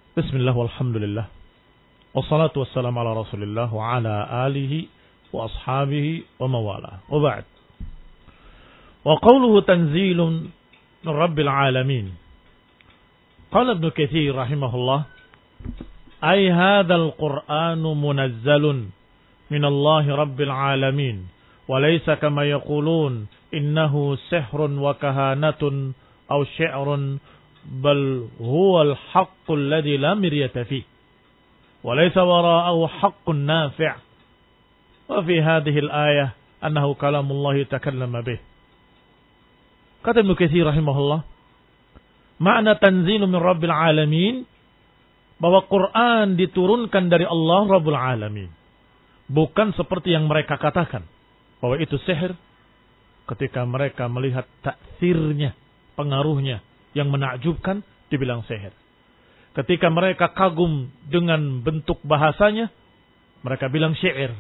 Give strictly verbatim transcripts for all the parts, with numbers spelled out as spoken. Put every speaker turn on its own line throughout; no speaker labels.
Bismillah walhamdulillah. Wassalatu wassalamu ala Rasulillah wa ala alihi wa ashabihi wa mawala. Wa ba'd. Wa qawluhu tanzilun min Rabbil alamin. Qala Ibnu Katsir rahimahullah, ay hadzal Qur'anu munazzalun min Allah Rabbil alamin, wa laysa kama yaqulun innahu sihrun wa kahanatun aw syi'run, bal huwa al-haqqu alladhi la miryata fihi wa laysa wara'ahu haqqun nafi'. Wa fi hadhihi al-ayah annahu kalamullah takallama bih. Kata Ibnu Katsir rahimahullah, makna tanzilu min Rabbil alamin, bahwa Quran diturunkan dari Allah Rabbul alamin. Bukan seperti yang mereka katakan bahwa itu sihir, ketika mereka melihat taksirnya, pengaruhnya yang menakjubkan, dibilang sihir. Ketika mereka kagum dengan bentuk bahasanya, mereka bilang syair.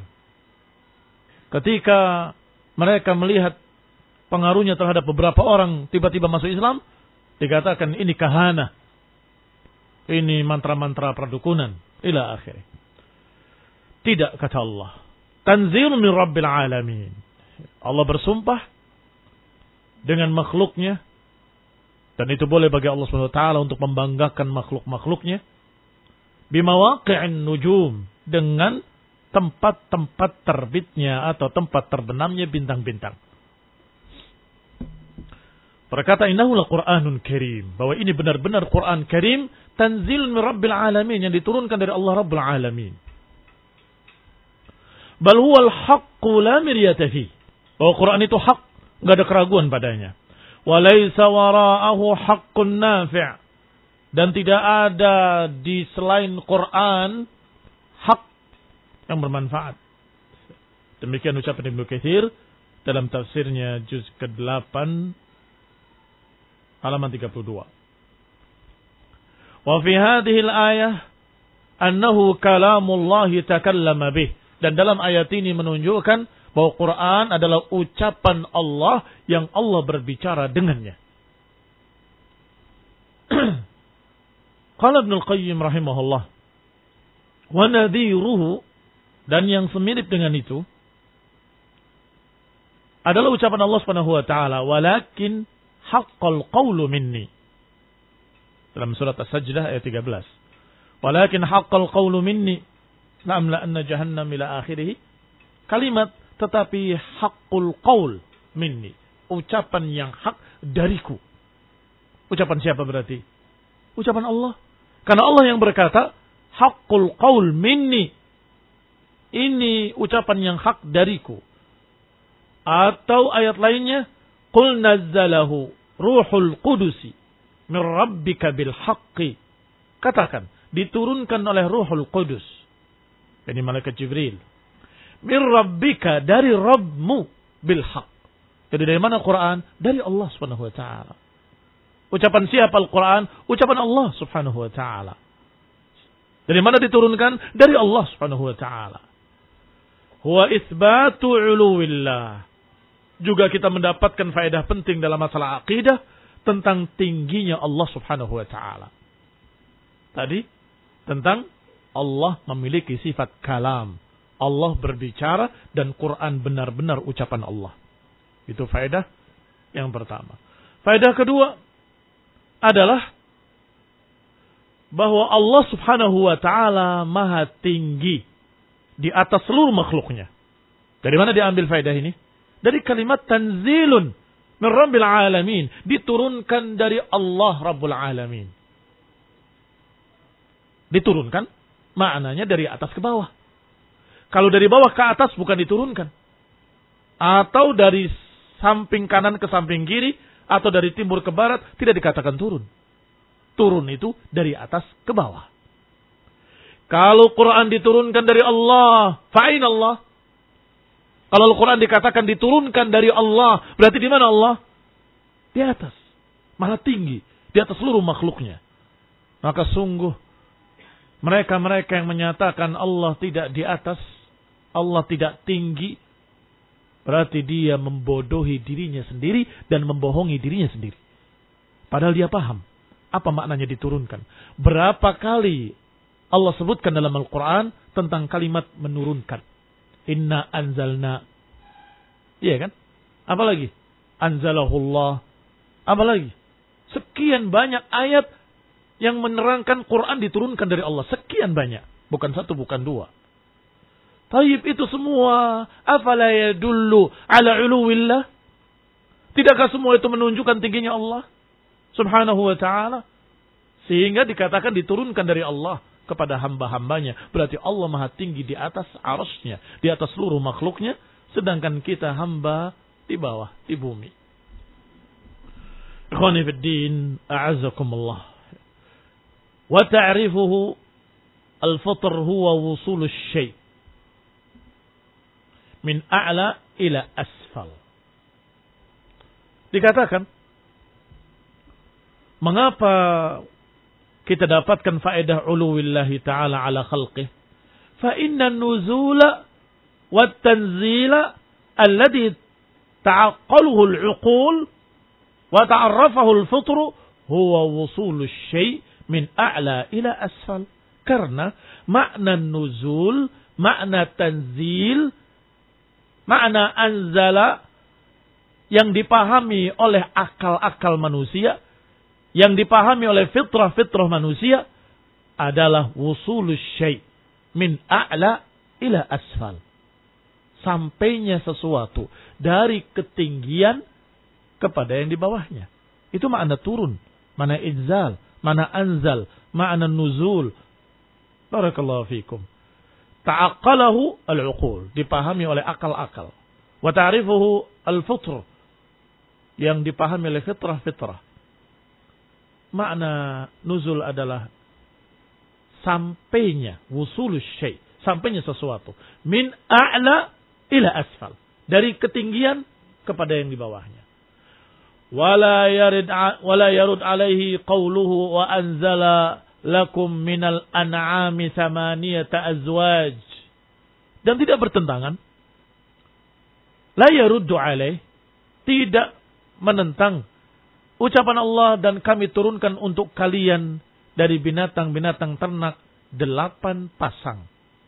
Ketika mereka melihat pengaruhnya terhadap beberapa orang tiba-tiba masuk Islam, dikatakan ini kahana, ini mantra-mantra perdukunan, ila akhirnya. Tidak, kata Allah, tanzil min Rabbil alamin. Allah bersumpah dengan makhluknya, dan itu boleh bagi Allah subhanahu wa taala untuk membanggakan makhluk-makhluknya, bimawaqi'in nujum, dengan tempat-tempat terbitnya atau tempat terbenamnya bintang-bintang. Berkata innahu laqur'anun karim, bahwa ini benar-benar Quran karim, tanzil min Rabbil alamin, yang diturunkan dari Allah Rabbul alamin. Bal huwal haqqu la miryata fi, bahwa Quran itu hak, enggak ada keraguan padanya. Wa laysa wara'ahu haqqun nafi', dan tidak ada di selain Quran hak yang bermanfaat. Demikian ucapan Ibnu Katsir dalam tafsirnya juz kedelapan halaman tiga puluh dua. Wa fi hadhihi al-ayah annahu kalamullah takallama bih, dan dalam ayat ini menunjukkan bahwa Quran adalah ucapan Allah yang Allah berbicara dengannya. Qala Ibnu Al-Qayyim rahimahullah, wa nadhiruhu, dan yang semirip dengan itu adalah ucapan Allah Subhanahu wa taala, walakin haqqal qawlu minni, dalam surat As-Sajdah ayat tiga belas. Walakin haqqal qawlu minni la'amla'anna jahannam ila akhirih. Kalimat tetapi haqqul qaul minni, ucapan yang hak dariku. Ucapan siapa berarti? Ucapan Allah. Karena Allah yang berkata haqqul qaul minni, ini ucapan yang hak dariku. Atau ayat lainnya, qul nazzalahu ruhul qudusi min rabbika bil haqqi, katakan diturunkan oleh Ruhul Qudus, yani malaikat Jibril, min rabbika, dari Rabbmu, bil haq. Jadi dari mana Quran? Dari Allah Subhanahu wa taala. Ucapan siapa Al-Quran? Ucapan Allah Subhanahu wa taala. Dari mana diturunkan? Dari Allah Subhanahu wa taala. Huwa itsbatu uluwillah. Juga kita mendapatkan faedah penting dalam masalah akidah tentang tingginya Allah Subhanahu wa taala. Tadi tentang Allah memiliki sifat kalam. Allah berbicara dan Quran benar-benar ucapan Allah. Itu faedah yang pertama. Faedah kedua adalah bahwa Allah Subhanahu wa taala maha tinggi di atas seluruh makhluknya. Dari mana diambil faedah ini? Dari kalimat tanzilun min Rabbil alamin, diturunkan dari Allah Rabbul alamin. Diturunkan maknanya dari atas ke bawah. Kalau dari bawah ke atas bukan diturunkan. Atau dari samping kanan ke samping kiri, atau dari timur ke barat, tidak dikatakan turun. Turun itu dari atas ke bawah. Kalau Quran diturunkan dari Allah, fa'in Allah. Kalau Al-Quran dikatakan diturunkan dari Allah, berarti di mana Allah? Di atas. Malah tinggi. Di atas seluruh makhluknya. Maka sungguh, mereka-mereka yang menyatakan Allah tidak di atas, Allah tidak tinggi, berarti dia membodohi dirinya sendiri dan membohongi dirinya sendiri. Padahal dia paham Apa maknanya diturunkan? Berapa kali Allah sebutkan dalam Al-Quran tentang kalimat menurunkan. Inna anzalna. Iya kan? Apalagi? Anzalahullah. Apalagi? Sekian banyak ayat yang menerangkan Quran diturunkan dari Allah. Sekian banyak. Bukan satu, bukan dua. Taib itu semua. Afala yadullu ala uluwillah. Tidakkah semua itu menunjukkan tingginya Allah subhanahu wa ta'ala? Sehingga dikatakan diturunkan dari Allah kepada hamba-hambanya. Berarti Allah maha tinggi di atas arasnya. Di atas seluruh makhluknya. Sedangkan kita hamba di bawah, di bumi. Ikhwani fiddin, a'azzakumullah. Wa ta'rifuhu al-fitr huwa wusul asy-syai' min a'la ila asfal. Dikatakan, mengapa kita dapatkan faedah uluwillahi ta'ala ala khalqih? Fa inna nuzula wa tanzila alladhi ta'aqqaluhu al-'uqul wa ta'arrafahu al-fitru huwa wusulu asy-syai' min a'la ila asfal. Karena makna nuzul, makna tanzil, makna anzala yang dipahami oleh akal-akal manusia, yang dipahami oleh fitrah-fitrah manusia adalah wusulus syai' min a'la ila asfal. Sampainya sesuatu dari ketinggian kepada yang di bawahnya. Itu makna turun, makna inzal, makna anzal, makna nuzul. Barakallahu fikum. Ta'aqqalahu al-uqul, dipahami oleh akal-akal. Wa ta'rifuhu al-fitr, yang dipahami oleh fitrah-fitrah. Makna nuzul adalah sampainya, wusulus syai', sampainya sesuatu. Min a'la ila asfal, dari ketinggian kepada yang di bawahnya. Wala yarid wala yarud alaihi qawluhu wa anzala lakum minal an'ami thamaniyata azwaj. Dan tidak bertentangan. La yaruddu alaih, tidak menentang ucapan Allah, dan kami turunkan untuk kalian dari binatang-binatang ternak delapan pasang.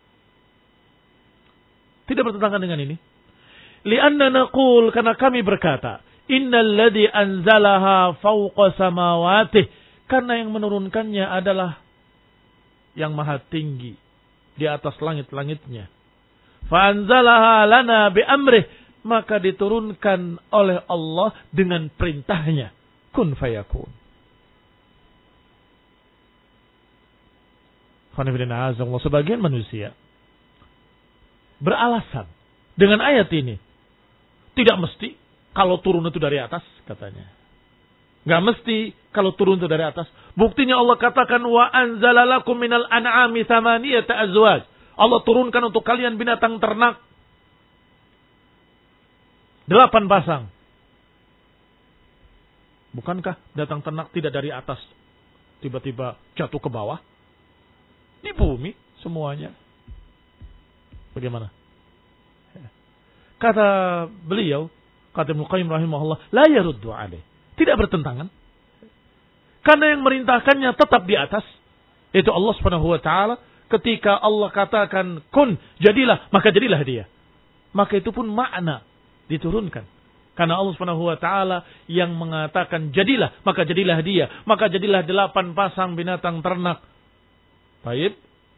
Tidak bertentangan dengan ini. Lianna naqul, karena kami berkata, innal ladzi anzalaha fawqa samawatih, karena yang menurunkannya adalah yang maha tinggi di atas langit-langitnya. Fa anzalaha lana bi amrih, maka diturunkan oleh Allah dengan perintahnya. Kun fayakun. Sebagian manusia beralasan dengan ayat ini. Tidak mesti kalau turun itu dari atas, katanya. Gak mesti kalau turun itu dari atas. Buktinya Allah katakan, wa anzala lakum minal an'ami thamaniyata azwaj. Allah turunkan untuk kalian binatang ternak delapan pasang. Bukankah binatang ternak tidak dari atas tiba-tiba jatuh ke bawah? Di bumi semuanya. Bagaimana? Kata beliau, kata Ibnu Qayyim rahimahullah, la yaruddu alaih. Tidak bertentangan. Karena yang merintahkannya tetap di atas, yaitu Allah Subhanahu wa taala. Ketika Allah katakan kun, jadilah, maka jadilah dia. Maka itu pun makna diturunkan. Karena Allah Subhanahu wa taala yang mengatakan jadilah, maka jadilah dia. Maka jadilah delapan pasang binatang ternak. Baik.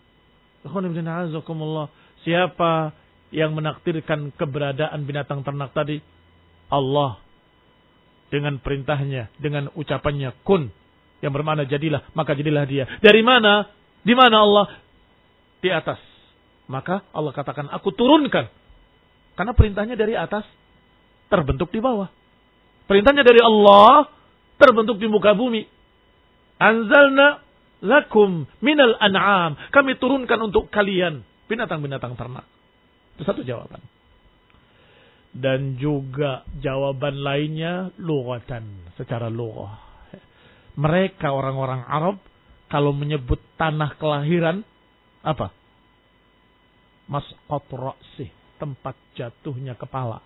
Siapa yang menakdirkan keberadaan binatang ternak tadi? Allah. Dengan perintahnya, dengan ucapannya kun, yang bermakna jadilah, maka jadilah dia. Dari mana? Di mana Allah? Di atas. Maka Allah katakan, aku turunkan. Karena perintahnya dari atas, terbentuk di bawah. Perintahnya dari Allah, terbentuk di muka bumi. Anzalna lakum minal an'am. Kami turunkan untuk kalian binatang-binatang ternak. Itu satu jawaban. Dan juga jawaban lainnya lughatan, secara lughah. Mereka orang-orang Arab kalau menyebut tanah kelahiran apa? Masqat ra'sih, tempat jatuhnya kepala.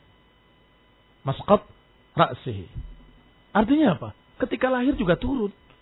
Masqat ra'sih. Artinya apa? Ketika lahir juga turun.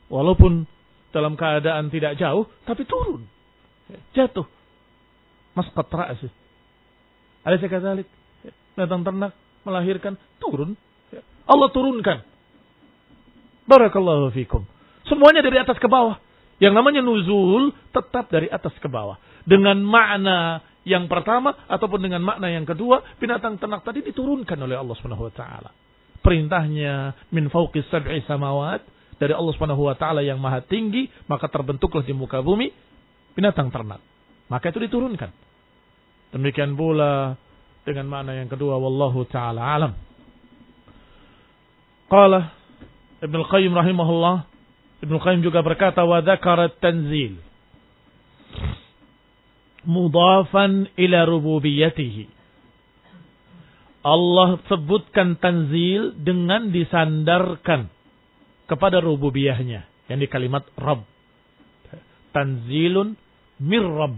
Walaupun dalam keadaan tidak jauh, tapi turun. Jatuh. Masqat ra'si. Alaysa kadzalik? Datang ternak, melahirkan, turun. Allah turunkan. Barakallahu fikum. Semuanya dari atas ke bawah. Yang namanya nuzul tetap dari atas ke bawah. Dengan makna yang pertama ataupun dengan makna yang kedua, binatang ternak tadi diturunkan oleh Allah Subhanahu wa taala. Perintahnya min fawqis sab'i samawat, dari Allah Subhanahu wa taala yang maha tinggi, maka terbentuklah di muka bumi binatang ternak. Maka itu diturunkan. Demikian pula dengan makna yang kedua, wallahu taala alam. Qala Ibnu Qayyim rahimahullah, Ibnu Qayyim juga berkata, wa dzakara tanzil mudhafan ila rububiyyatihi. Allah sebutkan tanzil dengan disandarkan kepada rububiyahnya, yang di kalimat Rabb. Tanzilun mir Rabb.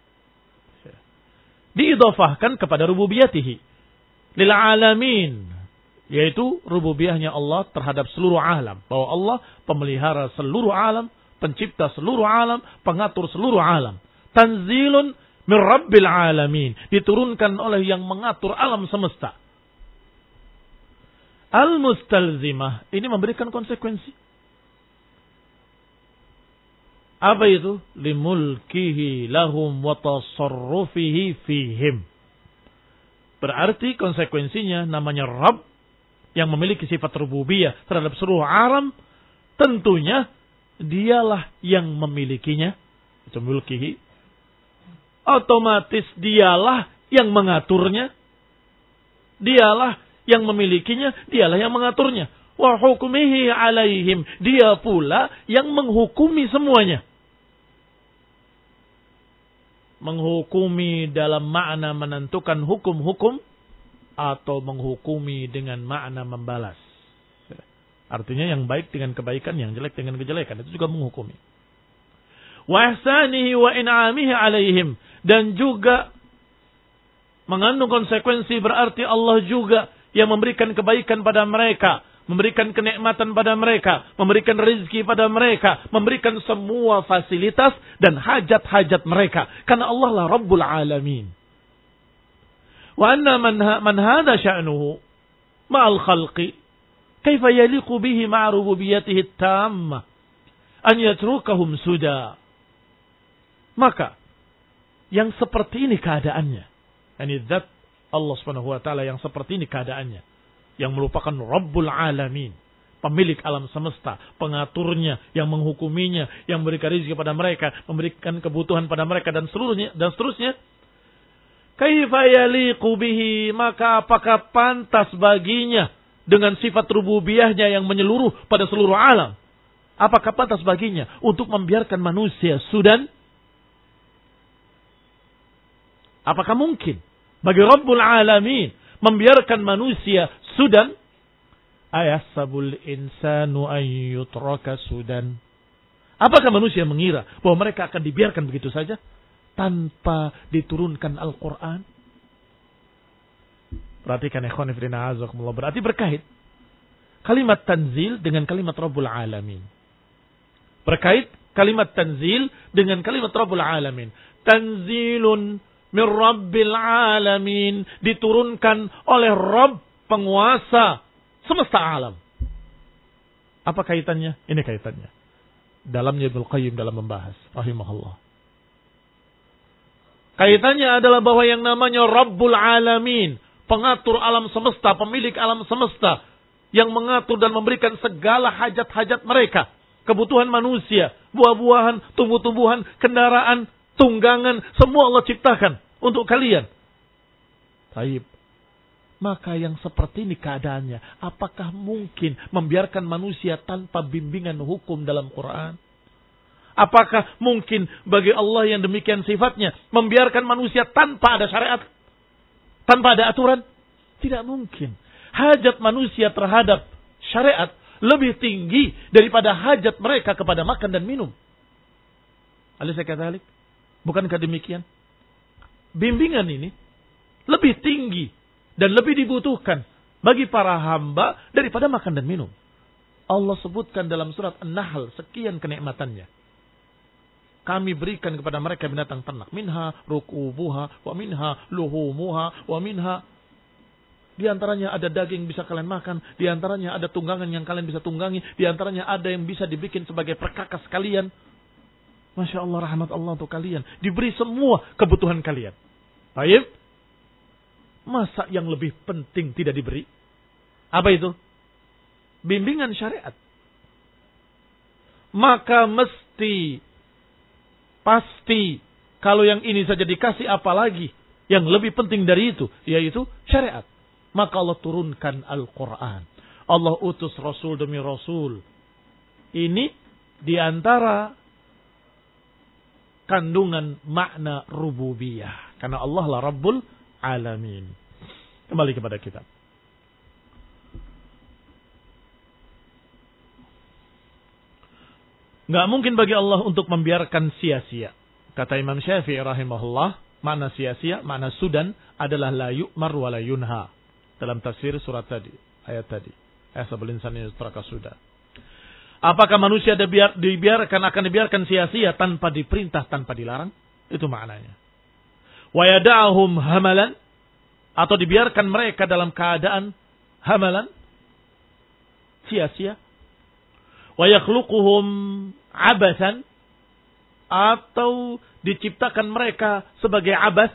Diidhafahkan kepada rububiyatihi lil alamin, yaitu rububiyahnya Allah terhadap seluruh alam, bahwa Allah pemelihara seluruh alam, pencipta seluruh alam, pengatur seluruh alam. Tanzilun min Rabbil alamin, diturunkan oleh yang mengatur alam semesta. Al-mustalzimah, ini memberikan konsekuensi. Apa itu? Limulkihi lahum wa tasarrufihi fihim. Berarti konsekuensinya namanya Rabb yang memiliki sifat rububiyah terhadap seluruh alam, tentunya dialah yang memilikinya. Itu mulkihi. Otomatis dialah yang mengaturnya. Dialah yang memilikinya, dialah yang mengaturnya. Wa hukmihi alaihim, dia pula yang menghukumi semuanya. Menghukumi dalam makna menentukan hukum-hukum, atau menghukumi dengan makna membalas. Artinya yang baik dengan kebaikan, yang jelek dengan kejelekan, itu juga menghukumi. Wa ihsanihi wa in'amihi alaihim, dan juga mengandung konsekuensi, berarti Allah juga yang memberikan kebaikan pada mereka, memberikan kenikmatan pada mereka, memberikan rezeki pada mereka, memberikan semua fasilitas dan hajat-hajat mereka. Karena Allah lah Rabbul Alamin. Wa anna man, man hadha sya'nuhu ma'al khalqi kaifa yaliqu bihi ma'a rububiyyatihi at-tammah an yatrukahum suda. Maka yang seperti ini keadaannya, yakni zat Allah Subhanahu wa taala yang seperti ini keadaannya, yang merupakan Rabbul Alamin, pemilik alam semesta, pengaturnya, yang menghukuminya, yang memberikan rezeki kepada mereka, memberikan kebutuhan pada mereka dan seluruhnya dan seterusnya. Kaifa yaliqu bihi, maka apakah pantas baginya dengan sifat rububiyahnya yang menyeluruh pada seluruh alam? Apakah pantas baginya untuk membiarkan manusia sudan? Apakah mungkin bagi Rabbul Alamin membiarkan manusia sudan? Ayasabul insanu an yutraka sudan. Apakah manusia mengira bahwa mereka akan dibiarkan begitu saja tanpa diturunkan Al-Quran? Perhatikan ikhwan fillah azakumullah, berarti berkait kalimat tanzil dengan kalimat Rabbul Alamin. Berkait kalimat tanzil dengan kalimat Rabbul Alamin. Tanzilun min Rabbil Alamin, diturunkan oleh Rabb penguasa semesta alam. Apa kaitannya? Ini kaitannya. Dalamnya Ibnu Qayyim dalam membahas rahimahullah. Kaitannya adalah bahwa yang namanya Rabbul Alamin, pengatur alam semesta, pemilik alam semesta, yang mengatur dan memberikan segala hajat-hajat mereka, kebutuhan manusia, buah-buahan, tumbuh-tumbuhan, kendaraan, tunggangan, semua Allah ciptakan untuk kalian. Taib. Maka yang seperti ini keadaannya, apakah mungkin membiarkan manusia tanpa bimbingan hukum dalam Quran? Apakah mungkin bagi Allah yang demikian sifatnya membiarkan manusia tanpa ada syariat, tanpa ada aturan? Tidak mungkin. Hajat manusia terhadap syariat lebih tinggi daripada hajat mereka kepada makan dan minum. Alaysa kadzalik? Bukankah demikian? Bimbingan ini lebih tinggi dan lebih dibutuhkan bagi para hamba daripada makan dan minum. Allah sebutkan dalam surat An-Nahl sekian kenikmatannya. Kami berikan kepada mereka binatang ternak. Minha rukubuha, wa minha luhumuha, wa minha. Di antaranya ada daging bisa kalian makan. Di antaranya ada tunggangan yang kalian bisa tunggangi. Di antaranya ada yang bisa dibikin sebagai perkakas kalian. Masya Allah, rahmat Allah untuk kalian. Diberi semua kebutuhan kalian. Baik. Masa yang lebih penting tidak diberi? Apa itu? Bimbingan syariat. Maka mesti, pasti, kalau yang ini saja dikasih apalagi yang lebih penting dari itu, yaitu syariat. Maka Allah turunkan Al-Quran. Allah utus Rasul demi Rasul. Ini diantara kandungan makna rububiyah. Karena Allah lah Rabbul Alamin. Kembali kepada kitab. Nggak mungkin bagi Allah untuk membiarkan sia-sia. Kata Imam Syafi'i rahimahullah, makna sia-sia, makna sudan adalah la yu'mar wa la yunha. Dalam tafsir surat tadi, ayat tadi. Asabul insani yutraka suda. Apakah manusia dibiarkan akan dibiarkan sia-sia tanpa diperintah, tanpa dilarang? Itu maknanya. Wa yada'ahum hamalan, atau dibiarkan mereka dalam keadaan hamalan, sia-sia. Wa yakhluquhum abathan, atau diciptakan mereka sebagai abas.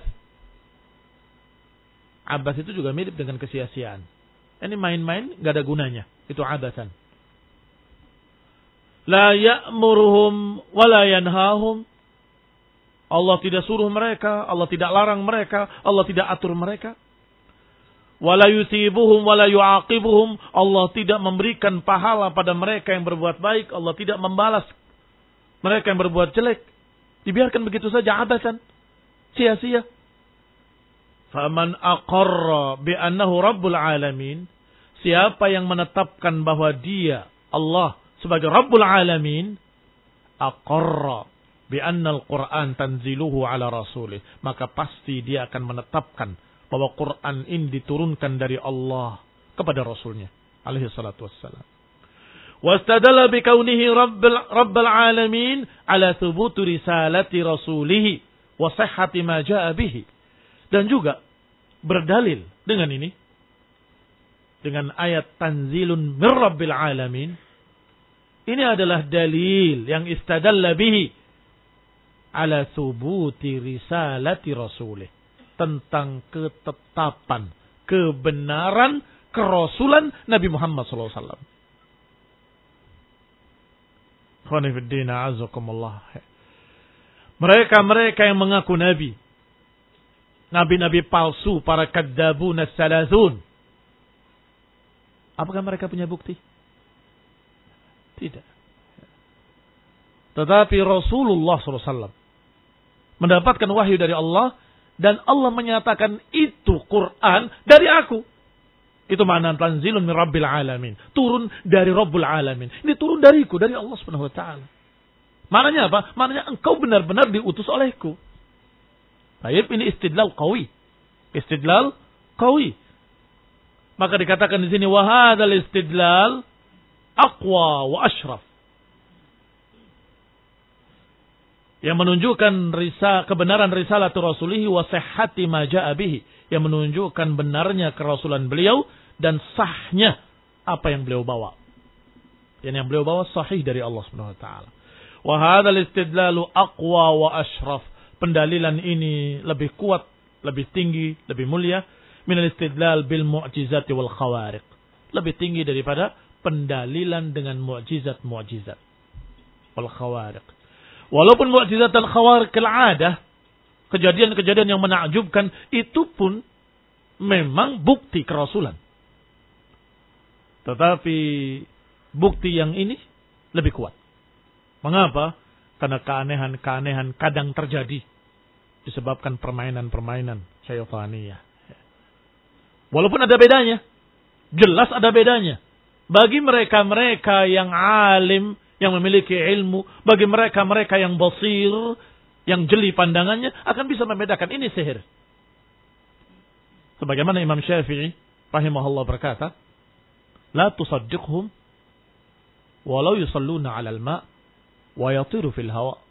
Abas itu juga mirip dengan kesia-siaan. Ini main-main gak ada gunanya. Itu abathan. La ya'muruhum wa la yanhahum. Allah tidak suruh mereka, Allah tidak larang mereka, Allah tidak atur mereka. Wala yusibuhum wala yu'aqibuhum. Allah tidak memberikan pahala pada mereka yang berbuat baik. Allah tidak membalas mereka yang berbuat jelek. Dibiarkan begitu saja abasan. Sia-sia. Faman aqarra bi'annahu rabbul alamin. Siapa yang menetapkan bahwa dia, Allah, sebagai Rabbul Alamin. Aqarra bi'annal Qur'an tanziluhu ala rasulih. Maka pasti dia akan menetapkan bahwa Quran ini diturunkan dari Allah kepada Rasulnya alaihi salatu wassalam. Wastadalla bikaunihi rabbil, rabbil alamin ala thubutu risalati rasulih wa sihhati ma jaa bihi. Dan juga berdalil dengan ini, dengan ayat tanzilun mir rabbil alamin. Ini adalah dalil yang istadalla bihi ala thubuti risalati rasulih. Tentang ketetapan, kebenaran, kerasulan Nabi Muhammad sallallahu alaihi wasallam. Khonifuddin a'azakumullah. Mereka-mereka yang mengaku Nabi. Nabi-Nabi palsu, para kadzabun as-salasun. Apakah mereka punya bukti? Tidak. Tetapi Rasulullah sallallahu alaihi wasallam mendapatkan wahyu dari Allah. Dan Allah menyatakan itu Quran dari aku. Itu makna tanzilun min rabbil alamin. Turun dari Rabbul Alamin. Ini turun dariku, dari Allah subhanahu wa ta'ala. Maknanya apa? Maknanya engkau benar-benar diutus olehku. Baik, ini istidlal qawi. Istidlal qawi. Maka dikatakan di sini, wa hadzal istidlal aqwa wa ashraf. Yang menunjukkan risa, kebenaran risalatul rasulihi wa sihhati ma jaa bihi. Yang menunjukkan benarnya kerasulan beliau dan sahnya apa yang beliau bawa. Dan yang beliau bawa sahih dari Allah Subhanahu wa taala. Wa hadzal istidlalu aqwa wa ashraf. Pendalilan ini lebih kuat, lebih tinggi, lebih mulia min al-istidlal bil mu'jizati wal khawariq. Lebih tinggi daripada pendalilan dengan mu'jizat-mu'jizat wal khawariq. Walaupun mu'jizat dan khawariq al-'adah, kejadian-kejadian yang menakjubkan, itu pun memang bukti kerasulan. Tetapi bukti yang ini lebih kuat. Mengapa? Karena keanehan-keanehan kadang terjadi disebabkan permainan-permainan syaitaniyah. Walaupun ada bedanya, jelas ada bedanya. Bagi mereka-mereka yang alim, yang memiliki ilmu, bagi mereka-mereka yang basir, yang jeli pandangannya, akan bisa membedakan ini sihir. Sebagaimana Imam Syafi'i rahimahullah berkata, la tusaddiqhum walau yusalluna 'alal ma' wa yatiru fil hawa.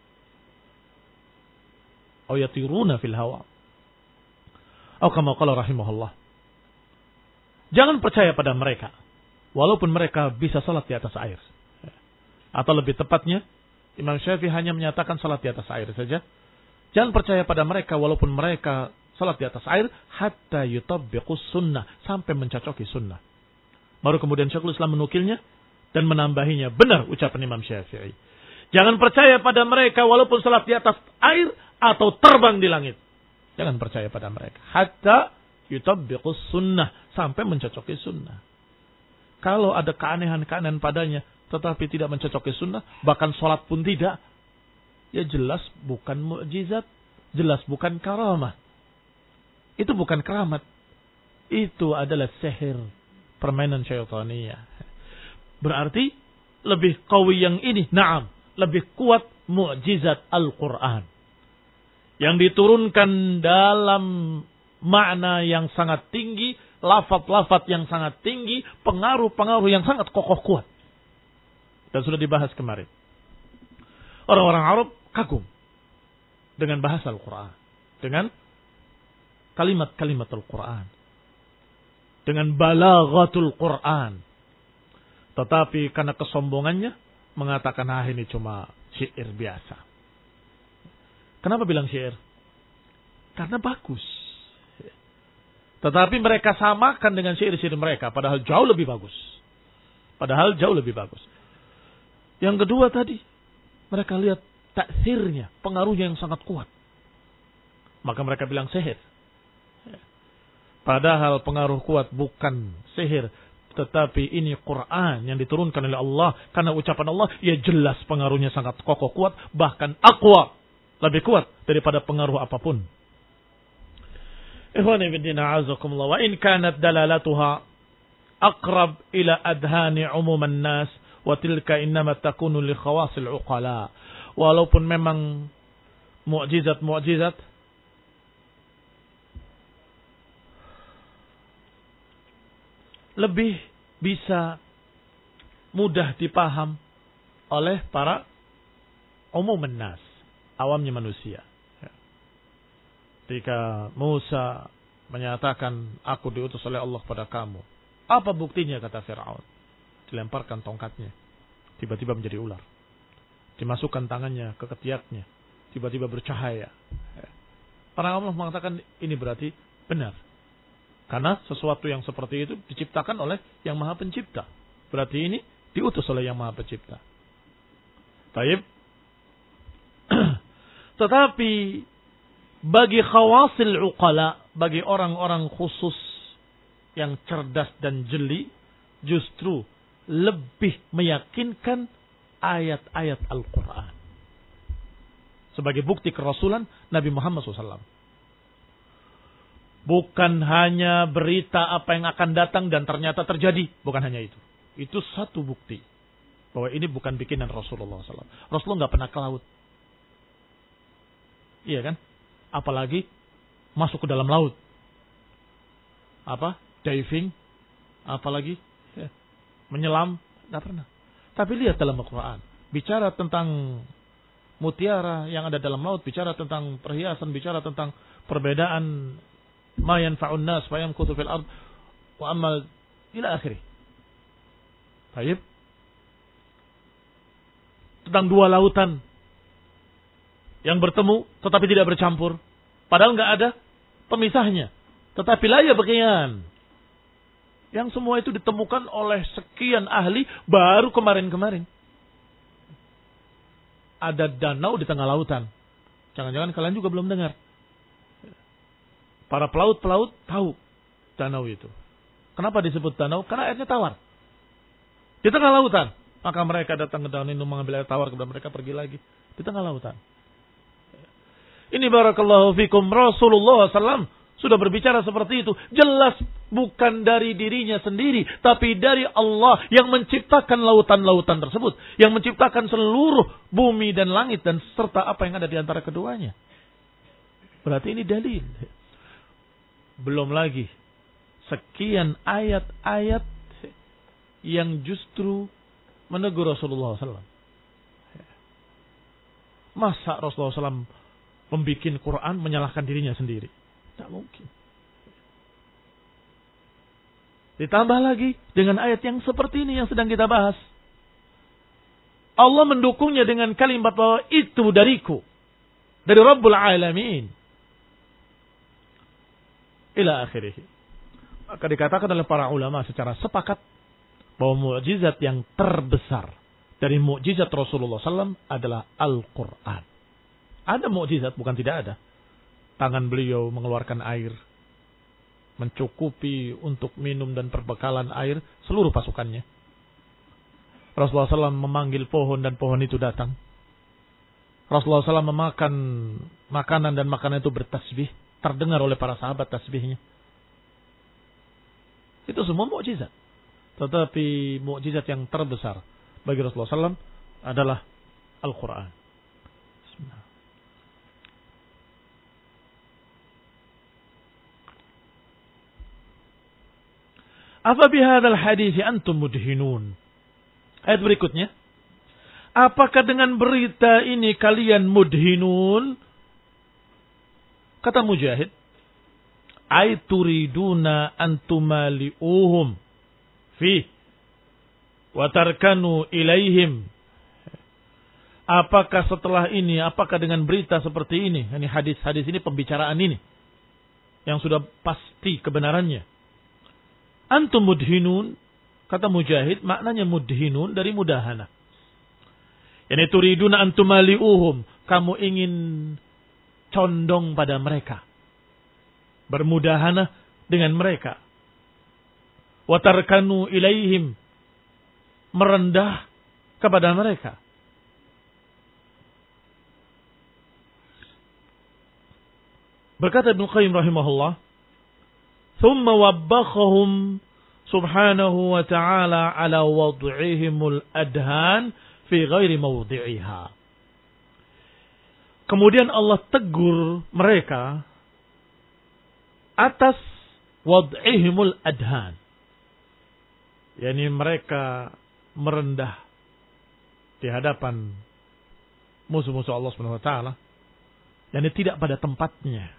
Atau yatiruna fil hawa. Atau kama qala rahimahullah. Jangan percaya pada mereka walaupun mereka bisa salat di atas air. Atau lebih tepatnya Imam Syafi'i hanya menyatakan salat di atas air saja. Jangan percaya pada mereka walaupun mereka salat di atas air hatta yutabbiqus sunnah, sampai mencocoki sunnah. Baru kemudian Syekhul Islam menukilnya dan menambahinya. Benar ucapan Imam Syafi'i. Jangan percaya pada mereka walaupun salat di atas air atau terbang di langit. Jangan percaya pada mereka hatta yutabbiqus sunnah, sampai mencocoki sunnah. Kalau ada keanehan-keanehan padanya tetapi tidak mencocoki sunnah, bahkan salat pun tidak, ya jelas bukan mukjizat, jelas bukan karamah. Itu bukan keramat. Itu adalah sihir, permainan syaitaniyah. Berarti lebih qawi yang ini, na'am, lebih kuat mukjizat Al-Quran. Yang diturunkan dalam makna yang sangat tinggi, lafaz-lafaz yang sangat tinggi, pengaruh-pengaruh yang sangat kokoh kuat. Dan sudah dibahas kemarin. Orang-orang Arab kagum dengan bahasa Al-Quran. Dengan kalimat-kalimat Al-Quran. Dengan balaghatul Quran. Tetapi karena kesombongannya mengatakan, ah ini cuma syair biasa. Kenapa bilang syair? Karena bagus. Tetapi mereka samakan dengan syair-syair mereka. Padahal jauh lebih bagus. Padahal jauh lebih bagus. Yang kedua tadi, mereka lihat taksirnya, pengaruhnya yang sangat kuat. Maka mereka bilang sihir. Padahal pengaruh kuat bukan sihir, tetapi ini Quran yang diturunkan oleh Allah. Karena ucapan Allah, ya jelas pengaruhnya sangat kokoh kuat, bahkan aqwa, lebih kuat daripada pengaruh apapun. Ikhwani fiddina a'azakumullah, wa in kanat dalalatuha aqrab ila adhani umuman nas, wa tilka innama takunu li khawasil uqala. Walaupun memang mukjizat-mukjizat lebih bisa mudah dipaham oleh para umuman nas, awamnya manusia. Ketika Musa menyatakan, aku diutus oleh Allah pada kamu. Apa buktinya, kata Fir'aun? Dilemparkan tongkatnya. Tiba-tiba menjadi ular. Dimasukkan tangannya ke ketiaknya. Tiba-tiba bercahaya. Para ulama mengatakan ini berarti benar. Karena sesuatu yang seperti itu diciptakan oleh Yang Maha Pencipta. Berarti ini diutus oleh Yang Maha Pencipta. Baik. Tetapi bagi khawasil uqala, bagi orang-orang khusus yang cerdas dan jeli, justru lebih meyakinkan ayat-ayat Al-Quran sebagai bukti kerasulan Nabi Muhammad shallallahu alaihi wasallam. Bukan hanya berita apa yang akan datang dan ternyata terjadi. Bukan hanya itu. Itu satu bukti bahwa ini bukan bikinan Rasulullah shallallahu alaihi wasallam. Rasulullah nggak pernah ke laut. Iya kan? Apalagi masuk ke dalam laut. Apa? Diving. Apalagi ya, menyelam. Tidak pernah. Tapi lihat dalam Al-Quran. Bicara tentang mutiara yang ada dalam laut. Bicara tentang perhiasan. Bicara tentang perbedaan. Ma yanfa'un nas. Wa yamkuthu fil ard. Wa amal. Ila akhiri. Baik. Tentang dua lautan. Yang bertemu tetapi tidak bercampur. Padahal nggak ada pemisahnya. Tetapi la yabghiyan. Yang semua itu ditemukan oleh sekian ahli baru kemarin-kemarin. Ada danau di tengah lautan. Jangan-jangan kalian juga belum dengar. Para pelaut-pelaut tahu danau itu. Kenapa disebut danau? Karena airnya tawar. Di tengah lautan. Maka mereka datang ke danau itu mengambil air tawar, kemudian mereka pergi lagi. Di tengah lautan. Ini barakallahu fikum, Rasulullah shallallahu alaihi wasallam sudah berbicara seperti itu. Jelas bukan dari dirinya sendiri, tapi dari Allah yang menciptakan lautan-lautan tersebut. Yang menciptakan seluruh bumi dan langit dan serta apa yang ada di antara keduanya. Berarti ini dalil. Belum lagi sekian ayat-ayat yang justru menegur Rasulullah shallallahu alaihi wasallam. Masa Rasulullah shallallahu alaihi wasallam membikin Quran menyalahkan dirinya sendiri? Tak mungkin. Ditambah lagi dengan ayat yang seperti ini yang sedang kita bahas. Allah mendukungnya dengan kalimat bahwa itu dariku. Dari Rabbul Alamin. Ila akhirih. Maka dikatakan oleh para ulama secara sepakat bahwa mukjizat yang terbesar dari mukjizat Rasulullah shallallahu alaihi wasallam adalah Al-Quran. Ada mukjizat, bukan tidak ada. Tangan beliau mengeluarkan air, mencukupi untuk minum dan perbekalan air seluruh pasukannya. Rasulullah shallallahu alaihi wasallam memanggil pohon dan pohon itu datang. Rasulullah shallallahu alaihi wasallam memakan makanan dan makanan itu bertasbih. Terdengar oleh para sahabat tasbihnya. Itu semua mukjizat. Tetapi mukjizat yang terbesar bagi Rasulullah shallallahu alaihi wasallam adalah Al-Quran. Bismillah. Afa bihadzal hadits antum mudhinun. Ayat berikutnya. Apakah dengan berita ini kalian mudhinun? Kata Mujahid, ay turiduna antumali'uhum fi wa tarkanu ilaihim. Apakah setelah ini, apakah dengan berita seperti ini, ini hadis-hadis ini, pembicaraan ini yang sudah pasti kebenarannya. Antum mudhinun, kata Mujahid, maknanya mudhinun dari mudahana. Yani turiduna antumali'uhum, kamu ingin condong pada mereka, bermudahana dengan mereka. Watarkanu ilaihim, merendah kepada mereka. Berkata Ibnu Qayyim rahimahullah, thumma wabbakhahum subhanahu wa ta'ala ala wad'ihimul adhan fi ghairi mawdi'iha. Kemudian Allah tegur mereka atas wad'ihimul adhan. Yani mereka merendah di hadapan musuh-musuh Allah Subhanahu wa taala. Yani tidak pada tempatnya.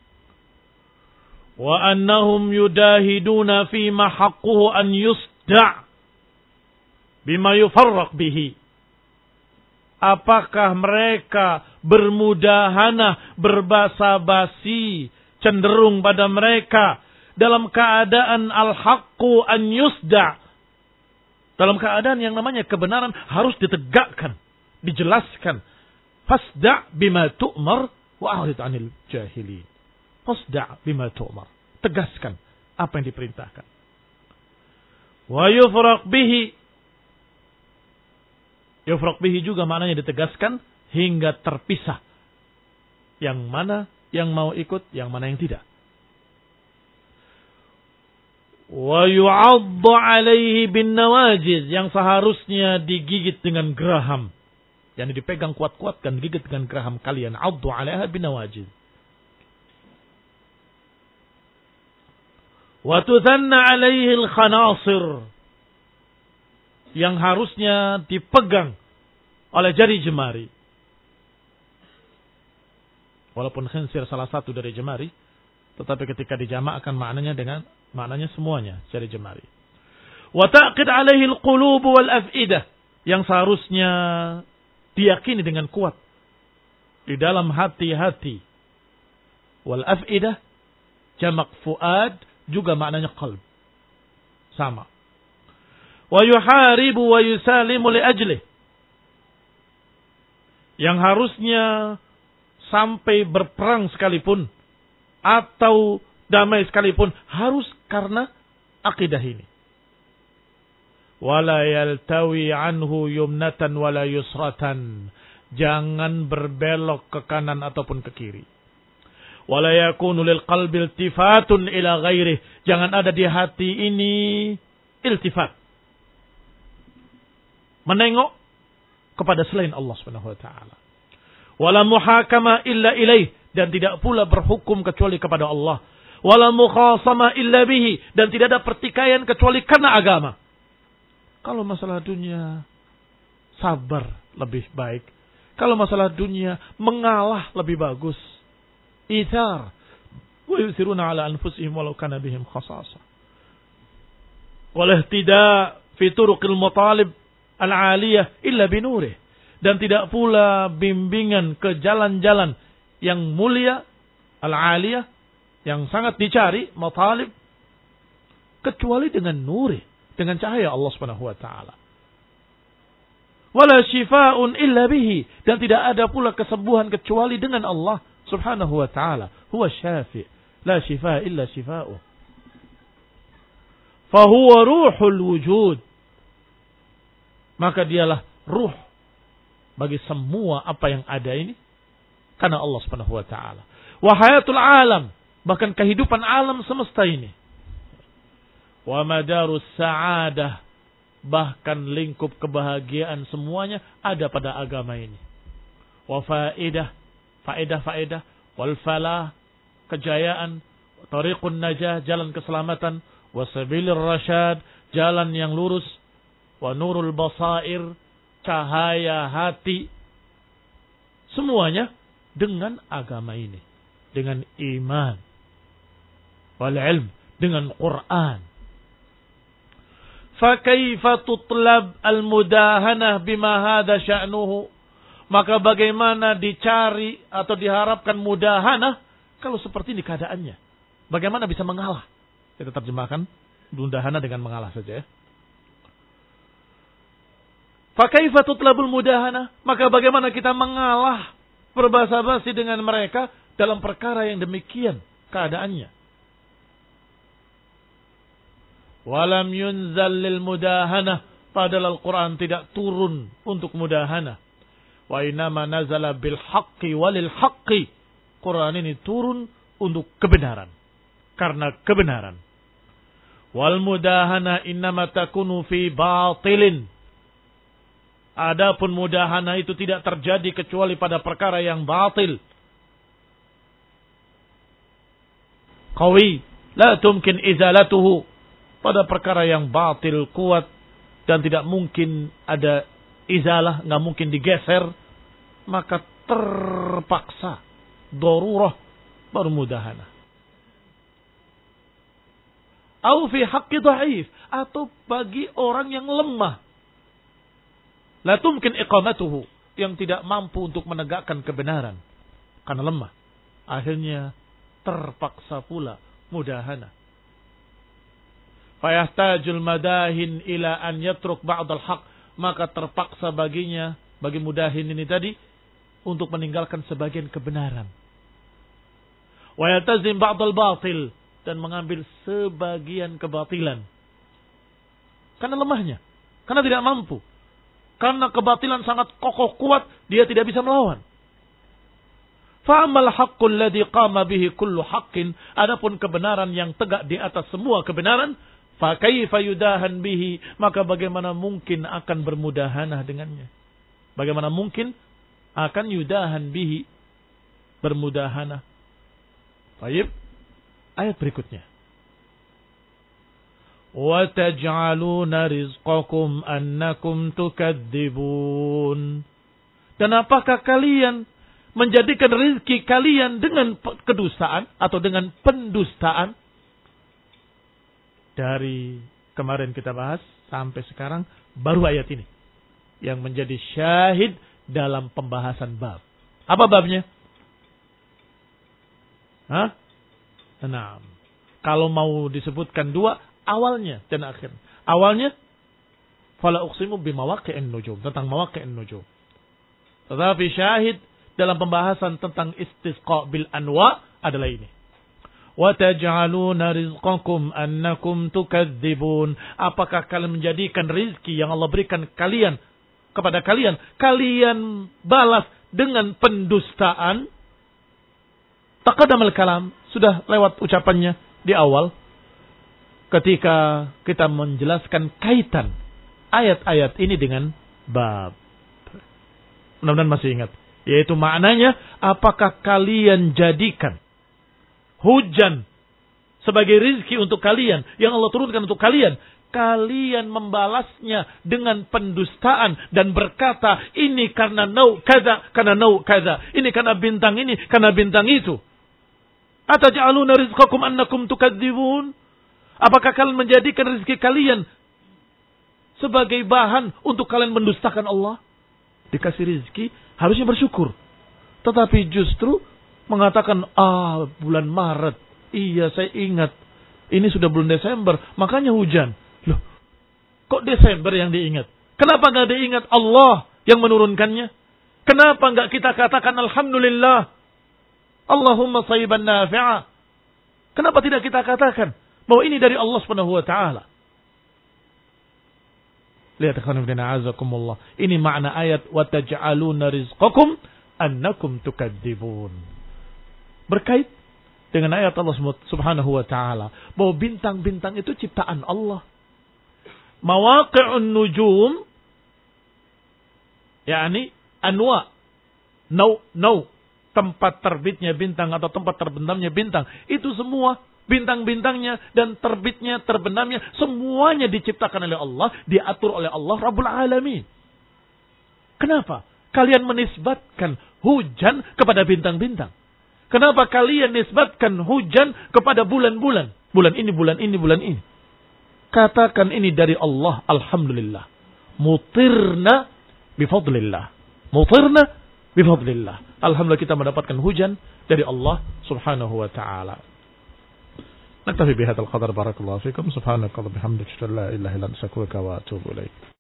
Wa annahum yudahiduna fi ma haqquhu an yusda' bima yufarraq bihi. Apakah mereka bermudahana, berbasa-basi, cenderung pada mereka dalam keadaan al-haqqu an yusda', dalam keadaan yang namanya kebenaran harus ditegakkan, dijelaskan. Fasda' bima tu'mar wa a'rid 'anil jahilin. Fasda' bima tu'mar, tegaskan apa yang diperintahkan. Wa yufraq bihi, yufraq bihi juga maknanya ditegaskan hingga terpisah. Yang mana yang mau ikut, yang mana yang tidak. Wa yu'addu alaihi bin nawajiz, yang seharusnya digigit dengan geraham. Yang dipegang kuat-kuat dan digigit dengan geraham kalian. Addu alaiha bin nawajiz. Wa tudanna alaihi al-khanasir, yang harusnya dipegang oleh jari jemari. Walaupun khinsir salah satu dari jemari, tetapi ketika dijamakkan maknanya dengan maknanya semuanya jari jemari. Wa taqid alaihi al-qulub wal af'idah, yang seharusnya diyakini dengan kuat di dalam hati-hati. Wal af'idah jamak fuad, juga maknanya qalb. Sama. Wa yuharibu wa yusalimu li ajlih, yang harusnya sampai berperang sekalipun atau damai sekalipun harus karena akidah ini. Wala yaltawi anhu yumnatan wala yusratan, jangan berbelok ke kanan ataupun ke kiri. Wala yakunu lil qalbi iltifatun ila ghairih, jangan ada di hati ini iltifat, menengok kepada selain Allah Subhanahu wa taala. Wala muhakama illa ilaih, dan tidak pula berhukum kecuali kepada Allah. Wala mukhasama illa bihi, dan tidak ada pertikaian kecuali karena agama. Kalau masalah dunia sabar lebih baik. Kalau masalah dunia, mengalah lebih bagus. Ithar. Wa yusiruna ala anfusihim walau kana bihim khasasa. Wal ihtida fi turuqil matalib al-aliyah illa binurih. Dan tidak pula bimbingan ke jalan-jalan yang mulia, al-aliyah, yang sangat dicari, matalib, kecuali dengan nurih, dengan cahaya Allah Subhanahu wa taala. Wala shifaa'un illa bihi, dan tidak ada pula kesembuhan kecuali dengan Allah Subhanahu wa taala. Huwa syafi', la shifaa illa shifaa'uh. Fa huwa ruhul wujud. Maka dialah ruh bagi semua apa yang ada ini karena Allah Subhanahu wa taala. Wa hayatul alam, bahkan kehidupan alam semesta ini. Wa madarus sa'adah, bahkan lingkup kebahagiaan semuanya ada pada agama ini. Wa faidah, faedah-faedah, wal falah, kejayaan, tariqun najah, jalan keselamatan, wa sabilir rasyad, jalan yang lurus, wa nurul basair, cahaya hati. Semuanya dengan agama ini, dengan iman, wal ilm, dengan Quran. Fakaifa tutlab al-mudahanah bima hadha sya'nuhu. Maka bagaimana dicari atau diharapkan mudahanah kalau seperti ini keadaannya? Bagaimana bisa mengalah? Kita terjemahkan mudahanah dengan mengalah saja ya. Fakaifa tutlabul mudahanah. Maka bagaimana kita mengalah berbahasa basi dengan mereka dalam perkara yang demikian keadaannya? Walam yunzal lil mudahanah, padahal Al-Quran tidak turun untuk mudahanah. Wa inama nazala bil haqqi walil haqqi. Quran ini turun untuk kebenaran, karena kebenaran. Wal mudahana innama takunu fi batilin. Adapun mudahana itu tidak terjadi kecuali pada perkara yang batil. Qawi la tumkin izalatuhu, pada perkara yang batil kuat dan tidak mungkin ada izalah, nggak mungkin digeser, maka terpaksa darurah baru mudahana. Au fi haqqi dhaif, atau bagi orang yang lemah, la tumkin iqamatuhu, yang tidak mampu untuk menegakkan kebenaran karena lemah, akhirnya terpaksa pula mudahana. Fayahtajul madahin ila an yatruk ba'dal haq, maka terpaksa baginya, bagi mudahin ini tadi, untuk meninggalkan sebagian kebenaran. Wa yaltazim ba'dal batil, dan mengambil sebagian kebatilan. Karena lemahnya, karena tidak mampu. Karena kebatilan sangat kokoh kuat, dia tidak bisa melawan. Fa'amal haqqul ladzi qama bihi kullu haqqin, adapun kebenaran yang tegak di atas semua kebenaran, fa kaifa yudahan bihi, maka bagaimana mungkin akan bermudahanah dengannya? Bagaimana mungkin akan yudahan bihi, bermudahanah? Baik, ayat berikutnya. Wa taj'aluna rizqakum annakum tukadzibun. Dan apakah kalian menjadikan rezeki kalian dengan kedustaan atau dengan pendustaan? Dari kemarin kita bahas sampai sekarang baru ayat ini yang menjadi syahid dalam pembahasan bab. Apa babnya? Hah? Nah, kalau mau disebutkan dua, awalnya dan akhir. Awalnya fala uqsimu bimawaqi'in nujum, tentang mawaqi'in nujum. Tetapi syahid dalam pembahasan tentang istisqa bil anwa adalah ini. Wa taj'aluna rizqakum annakum tukadzibun. Apakah kalian menjadikan rizki yang Allah berikan kalian kepada kalian, kalian balas dengan pendustaan? Taqaddamal kalam, sudah lewat ucapannya di awal ketika kita menjelaskan kaitan ayat-ayat ini dengan bab. Mudah-mudahan masih ingat, yaitu maknanya, apakah kalian jadikan hujan sebagai rizki untuk kalian, yang Allah turunkan untuk kalian, kalian membalasnya dengan pendustaan dan berkata, ini karena nau kaza, karena nau kaza, ini karena bintang ini, karena bintang itu. Ataj'aluna rizqakum annakum tukadzibun? Apakah kalian menjadikan rezeki kalian sebagai bahan untuk kalian mendustakan Allah? Dikasih rezeki harusnya bersyukur. Tetapi justru mengatakan, ah bulan Maret, iya saya ingat, ini sudah bulan Desember, makanya hujan. Loh, kok Desember yang diingat? Kenapa nggak diingat Allah yang menurunkannya? Kenapa nggak kita katakan Alhamdulillah, Allahumma sayyiban nafi'a? Kenapa tidak kita katakan bahwa ini dari Allah Subhanahu wa taala? Lihat khonibina azakumullah. Ini makna ayat wa taj'aluna rizqakum annakum tukadzibun. Berkait dengan ayat Allah Subhanahu wa taala bahwa bintang-bintang itu ciptaan Allah. Mawaqi'un nujum, yakni anwa, nau nau, tempat terbitnya bintang atau tempat terbenamnya bintang, itu semua bintang-bintangnya dan terbitnya, terbenamnya, semuanya diciptakan oleh Allah, diatur oleh Allah Rabbul Alamin. Kenapa kalian menisbatkan hujan kepada bintang-bintang? Kenapa kalian nisbatkan hujan kepada bulan-bulan? Bulan ini, bulan ini, bulan ini. Katakan ini dari Allah, alhamdulillah. Mutirna bifadlillah. Mutirna bifadlillah. Alhamdulillah kita mendapatkan hujan dari Allah subhanahu wa ta'ala. Naktafi bihadzal qadar, barakallahu fikum. Subhanakallahumma wa bihamdika, asyhadu an la ilaha illa anta, astaghfiruka wa atubu ilaik.